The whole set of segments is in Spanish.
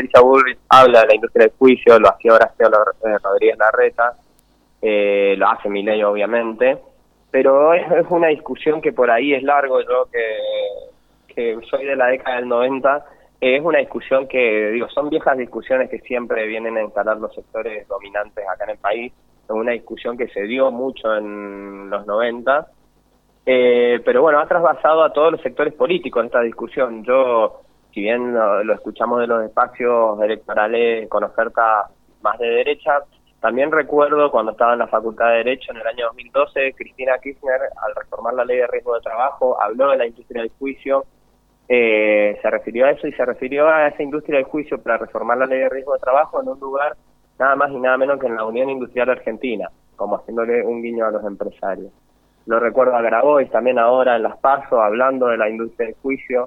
Patricia Bullrich habla de la industria del juicio, lo hacía Horacio Rodríguez Larreta, lo hace Milei obviamente, pero es una discusión que por ahí es largo. Yo que soy de la década del 90, es una discusión que, digo, son viejas discusiones que siempre vienen a instalar los sectores dominantes acá en el país. Es una discusión que se dio mucho en los 90, pero bueno, ha trasvasado a todos los sectores políticos esta discusión. Yo, si bien lo escuchamos de los espacios electorales con oferta más de derecha, también recuerdo cuando estaba en la Facultad de Derecho en el año 2012, Cristina Kirchner, al reformar la Ley de Riesgo de Trabajo, habló de la industria del juicio, se refirió a eso y se refirió a esa industria del juicio para reformar la Ley de Riesgo de Trabajo en un lugar nada más y nada menos que en la Unión Industrial Argentina, como haciéndole un guiño a los empresarios. Lo recuerdo a Grabois también ahora en las PASO, hablando de la industria del juicio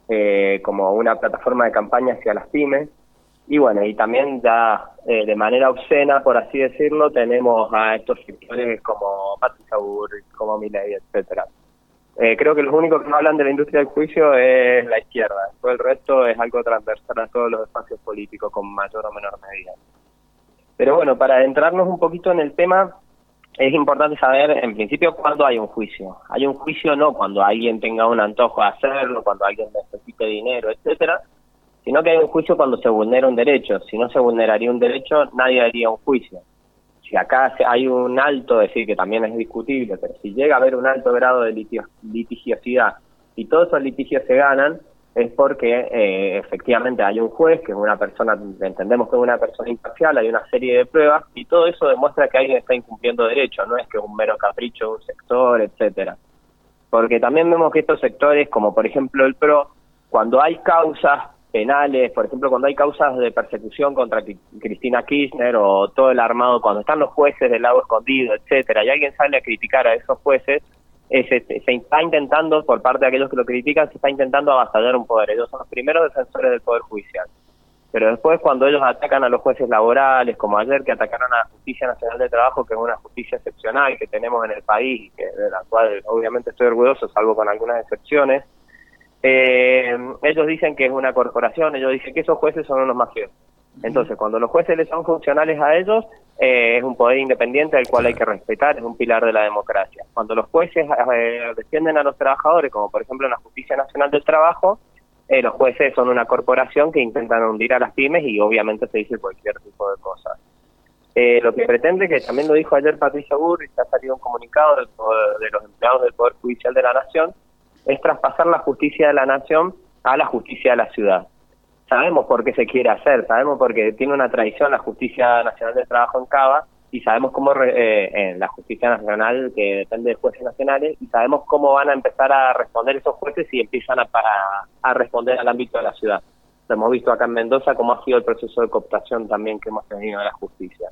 como una plataforma de campaña hacia las pymes. Y bueno, y también ya de manera obscena, por así decirlo, tenemos a estos sectores como Patricia Bullrich, como Milei, etcétera. Creo que los únicos que no hablan de la industria del juicio es la izquierda. Todo el resto es algo transversal a todos los espacios políticos con mayor o menor medida. Pero bueno, para adentrarnos un poquito en el tema, es importante saber, en principio, cuándo hay un juicio. Hay un juicio no cuando alguien tenga un antojo de hacerlo, cuando alguien necesite dinero, etcétera, sino que hay un juicio cuando se vulnera un derecho. Si no se vulneraría un derecho, nadie haría un juicio. Si acá hay un alto, es decir, que también es discutible, pero si llega a haber un alto grado de litigiosidad y todos esos litigios se ganan, es porque efectivamente hay un juez, que es una persona, entendemos que es una persona imparcial, hay una serie de pruebas, y todo eso demuestra que alguien está incumpliendo derechos, no es que es un mero capricho de un sector, etcétera. Porque también vemos que estos sectores, como por ejemplo el PRO, cuando hay causas penales, por ejemplo, cuando hay causas de persecución contra Cristina Kirchner o todo el armado, cuando están los jueces del lado escondido, etcétera, y alguien sale a criticar a esos jueces, se está intentando, por parte de aquellos que lo critican, se está intentando avasallar un poder. Ellos son los primeros defensores del poder judicial. Pero después, cuando ellos atacan a los jueces laborales, como ayer que atacaron a la Justicia Nacional de Trabajo, que es una justicia excepcional que tenemos en el país, que de la cual obviamente estoy orgulloso, salvo con algunas excepciones, ellos dicen que es una corporación, ellos dicen que esos jueces son unos mafiosos. Entonces, cuando los jueces les son funcionales a ellos, es un poder independiente al cual hay que respetar, es un pilar de la democracia. Cuando los jueces defienden a los trabajadores, como por ejemplo en la Justicia Nacional del Trabajo, los jueces son una corporación que intentan hundir a las pymes y obviamente se dice cualquier tipo de cosas. Lo que pretende, que también lo dijo ayer Patricia Bullrich, ha salido un comunicado de los empleados del Poder Judicial de la Nación, es traspasar la justicia de la Nación a la justicia de la ciudad. Sabemos por qué se quiere hacer, sabemos porque tiene una tradición la Justicia Nacional del Trabajo en Cava, y sabemos cómo en la Justicia Nacional, que depende de jueces nacionales, y sabemos cómo van a empezar a responder esos jueces si empiezan a responder al ámbito de la ciudad. Lo hemos visto acá en Mendoza, cómo ha sido el proceso de cooptación también que hemos tenido de la justicia.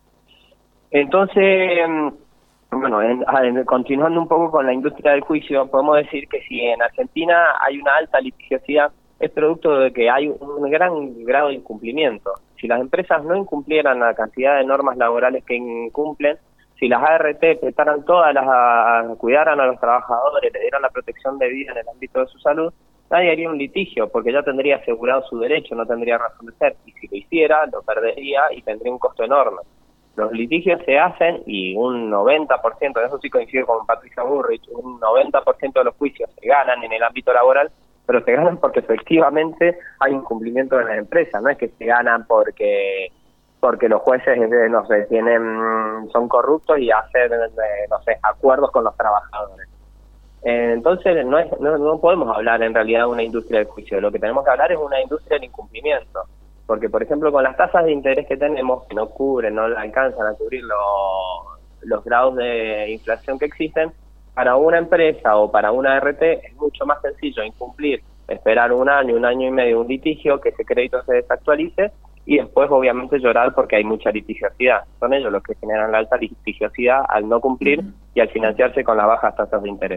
Entonces, bueno, continuando un poco con la industria del juicio, podemos decir que si en Argentina hay una alta litigiosidad, es producto de que hay un gran grado de incumplimiento. Si las empresas no incumplieran la cantidad de normas laborales que incumplen, si las ART prestaran todas cuidaran a los trabajadores, le dieran la protección de vida en el ámbito de su salud, nadie haría un litigio, porque ya tendría asegurado su derecho, no tendría razón de ser, y si lo hiciera, lo perdería y tendría un costo enorme. Los litigios se hacen y un 90%, de eso sí coincido con Patricia Bullrich, un 90% de los juicios se ganan en el ámbito laboral, pero se ganan porque efectivamente hay incumplimiento de las empresas, no es que se ganan porque los jueces no sé, son corruptos y hacen no sé, acuerdos con los trabajadores. Entonces no podemos hablar en realidad de una industria del juicio, lo que tenemos que hablar es una industria del incumplimiento, porque por ejemplo con las tasas de interés que tenemos, que no cubren, no alcanzan a cubrir los grados de inflación que existen, para una empresa o para una RT es mucho más sencillo incumplir, esperar un año y medio un litigio, que ese crédito se desactualice y después obviamente llorar porque hay mucha litigiosidad. Son ellos los que generan la alta litigiosidad al no cumplir y al financiarse con las bajas tasas de interés.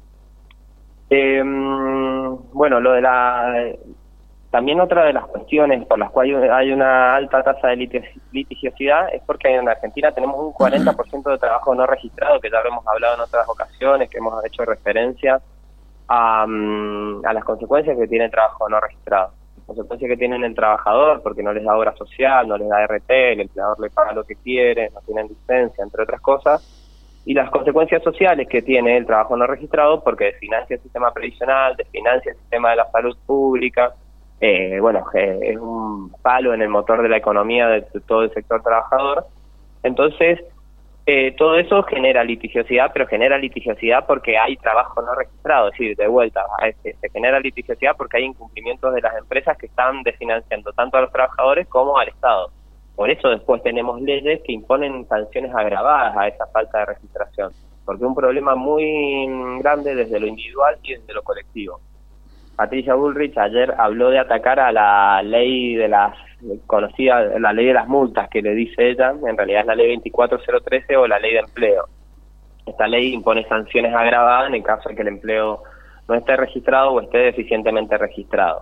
Bueno, también otra de las cuestiones por las cuales hay una alta tasa de litigiosidad es porque en Argentina tenemos un 40% de trabajo no registrado, que ya lo hemos hablado en otras ocasiones, que hemos hecho referencia a las consecuencias que tiene el trabajo no registrado. consecuencias que tienen el trabajador, porque no les da obra social, no les da RT, el empleador le paga lo que quiere, no tienen licencia, entre otras cosas, y las consecuencias sociales que tiene el trabajo no registrado, porque desfinancia el sistema previsional, desfinancia el sistema de la salud pública, es un palo en el motor de la economía de todo el sector trabajador. Entonces, todo eso genera litigiosidad, pero genera litigiosidad porque hay trabajo no registrado, es decir, de vuelta, se genera litigiosidad porque hay incumplimientos de las empresas que están desfinanciando tanto a los trabajadores como al Estado. Por eso después tenemos leyes que imponen sanciones agravadas a esa falta de registración, porque es un problema muy grande desde lo individual y desde lo colectivo. Patricia Bullrich ayer habló de atacar a la ley de las conocida, la ley de las multas que le dice ella, en realidad es la ley 24013 o la ley de empleo. Esta ley impone sanciones agravadas en el caso de que el empleo no esté registrado o esté deficientemente registrado.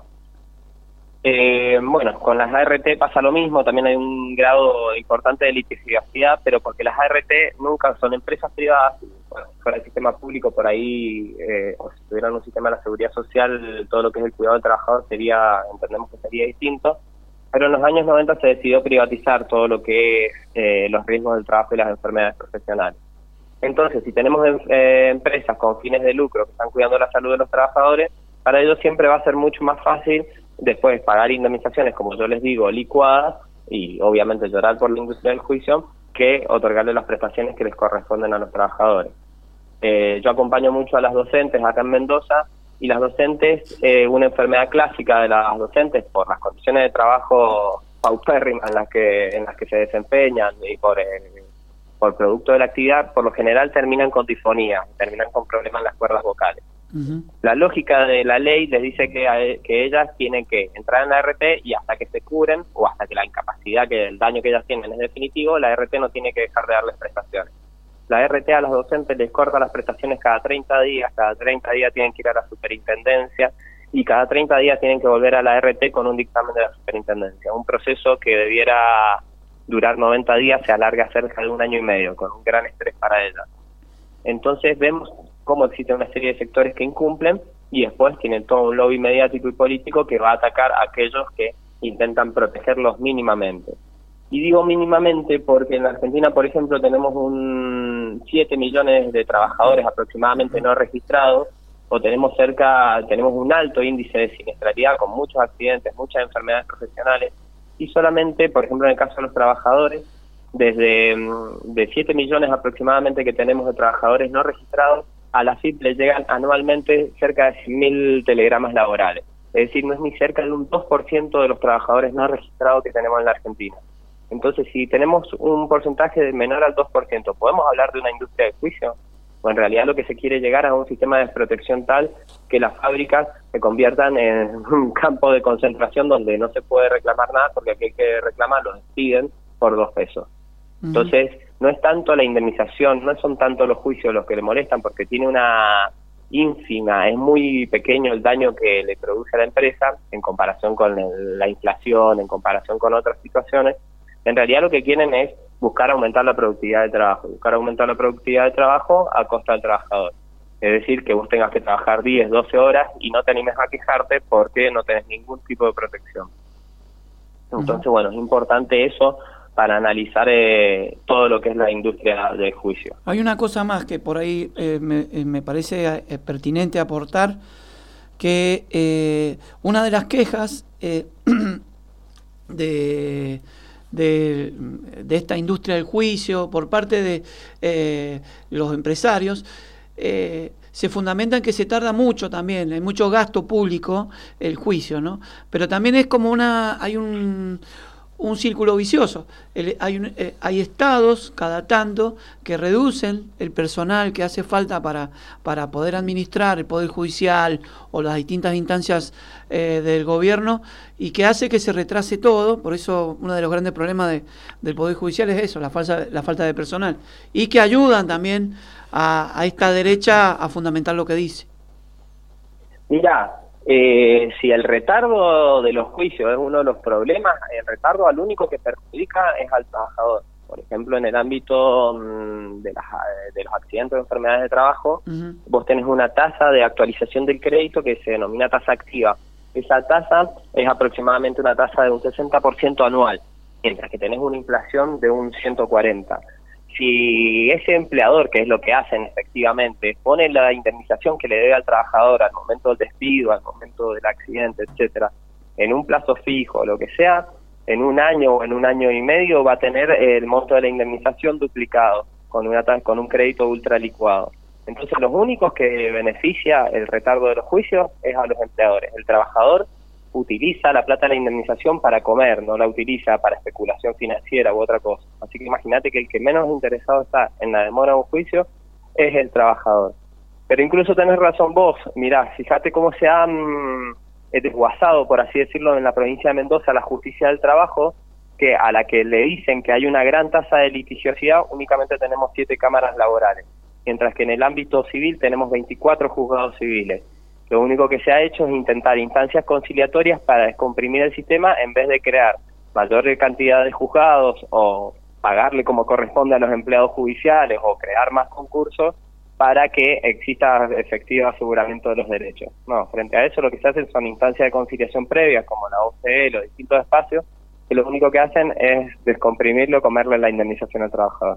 Con las ART pasa lo mismo, también hay un grado importante de litigiosidad, pero porque las ART nunca son empresas privadas. Bueno, si fuera el sistema público por ahí, o si tuvieran un sistema de la seguridad social, todo lo que es el cuidado del trabajador entendemos que sería distinto, pero en los años 90 se decidió privatizar todo lo que es los riesgos del trabajo y las enfermedades profesionales. Entonces, si tenemos empresas con fines de lucro que están cuidando la salud de los trabajadores, para ellos siempre va a ser mucho más fácil después pagar indemnizaciones, como yo les digo, licuadas, y obviamente llorar por la industria del juicio, que otorgarle las prestaciones que les corresponden a los trabajadores. Yo acompaño mucho a las docentes acá en Mendoza, y las docentes, una enfermedad clásica de las docentes, por las condiciones de trabajo paupérrimas en las que se desempeñan y por producto de la actividad, por lo general terminan con disfonía, terminan con problemas en las cuerdas vocales. La lógica de la ley les dice que ellas tienen que entrar en la RT y hasta que se curen o hasta que la incapacidad, que el daño que ellas tienen es definitivo, la RT no tiene que dejar de darles prestaciones. La RT a los docentes les corta las prestaciones cada 30 días tienen que ir a la superintendencia y cada 30 días tienen que volver a la RT con un dictamen de la superintendencia. Un proceso que debiera durar 90 días se alarga cerca de 1 año y medio, con un gran estrés para ellas. Entonces vemos cómo existe una serie de sectores que incumplen y después tienen todo un lobby mediático y político que va a atacar a aquellos que intentan protegerlos mínimamente. Y digo mínimamente porque en la Argentina, por ejemplo, tenemos 7 millones de trabajadores aproximadamente no registrados, o tenemos un alto índice de siniestralidad con muchos accidentes, muchas enfermedades profesionales, y solamente, por ejemplo, en el caso de los trabajadores, de 7 millones aproximadamente que tenemos de trabajadores no registrados, a la FIP le llegan anualmente cerca de 100.000 telegramas laborales. Es decir, no es ni cerca de un 2% de los trabajadores no registrados que tenemos en la Argentina. Entonces, si tenemos un porcentaje menor al 2%, ¿podemos hablar de una industria de juicio? O en realidad lo que se quiere llegar a un sistema de desprotección tal que las fábricas se conviertan en un campo de concentración donde no se puede reclamar nada porque aquel que reclama lo despiden por 2 pesos. Entonces, no es tanto la indemnización, no son tanto los juicios los que le molestan, porque tiene una ínfima, es muy pequeño el daño que le produce a la empresa en comparación con la inflación, en comparación con otras situaciones. En realidad lo que quieren es buscar aumentar la productividad del trabajo, a costa del trabajador. Es decir, que vos tengas que trabajar 10, 12 horas y no te animes a quejarte porque no tenés ningún tipo de protección. Entonces, bueno, es importante eso para analizar todo lo que es la industria del juicio. Hay una cosa más que por ahí me parece pertinente aportar, que una de las quejas de esta industria del juicio por parte de los empresarios se fundamenta en que se tarda mucho también, hay mucho gasto público el juicio, ¿no? Pero también es como hay un círculo vicioso. Hay estados cada tanto que reducen el personal que hace falta para poder administrar el Poder Judicial o las distintas instancias del gobierno, y que hace que se retrase todo. Por eso uno de los grandes problemas del Poder Judicial es eso, la falta de personal, y que ayudan también a esta derecha a fundamentar lo que dice. Mira, si el retardo de los juicios es uno de los problemas, el retardo al único que perjudica es al trabajador. Por ejemplo, en el ámbito de los accidentes o enfermedades de trabajo, vos tenés una tasa de actualización del crédito que se denomina tasa activa. esa tasa es aproximadamente una tasa de un 60% anual, mientras que tenés una inflación de un 140%. Si ese empleador, que es lo que hacen efectivamente, pone la indemnización que le debe al trabajador al momento del despido, al momento del accidente, etcétera, en un plazo fijo, lo que sea, en un año o en un año y medio va a tener el monto de la indemnización duplicado con un crédito ultralicuado. Entonces, los únicos que beneficia el retardo de los juicios es a los empleadores. El trabajador utiliza la plata de la indemnización para comer, no la utiliza para especulación financiera u otra cosa. Así que imagínate que el que menos interesado está en la demora de un juicio es el trabajador. Pero incluso tenés razón vos, mirá, fíjate cómo se han desguazado, por así decirlo, en la provincia de Mendoza la justicia del trabajo, que a la que le dicen que hay una gran tasa de litigiosidad, únicamente tenemos 7 cámaras laborales, mientras que en el ámbito civil tenemos 24 juzgados civiles. Lo único que se ha hecho es intentar instancias conciliatorias para descomprimir el sistema en vez de crear mayor cantidad de juzgados o pagarle como corresponde a los empleados judiciales o crear más concursos para que exista efectivo aseguramiento de los derechos. No, frente a eso lo que se hacen son instancias de conciliación previas como la OCE, los distintos espacios, que lo único que hacen es descomprimirlo, comerle la indemnización al trabajador.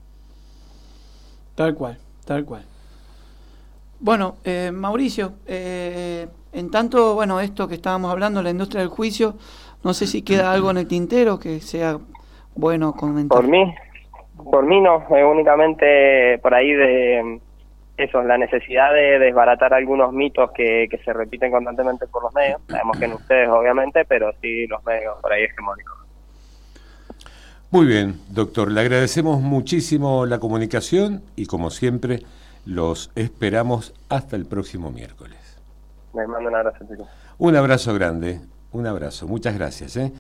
Tal cual, tal cual. Bueno, Mauricio, en tanto, bueno, esto que estábamos hablando, la industria del juicio, no sé si queda algo en el tintero que sea bueno comentar. Por mí no, únicamente por ahí de eso, la necesidad de desbaratar algunos mitos que se repiten constantemente por los medios. Sabemos que en ustedes, obviamente, pero sí los medios por ahí hegemónicos. Muy bien, doctor, le agradecemos muchísimo la comunicación y, como siempre, los esperamos hasta el próximo miércoles. Les mando un abrazo, chicos. Un abrazo grande, un abrazo. Muchas gracias.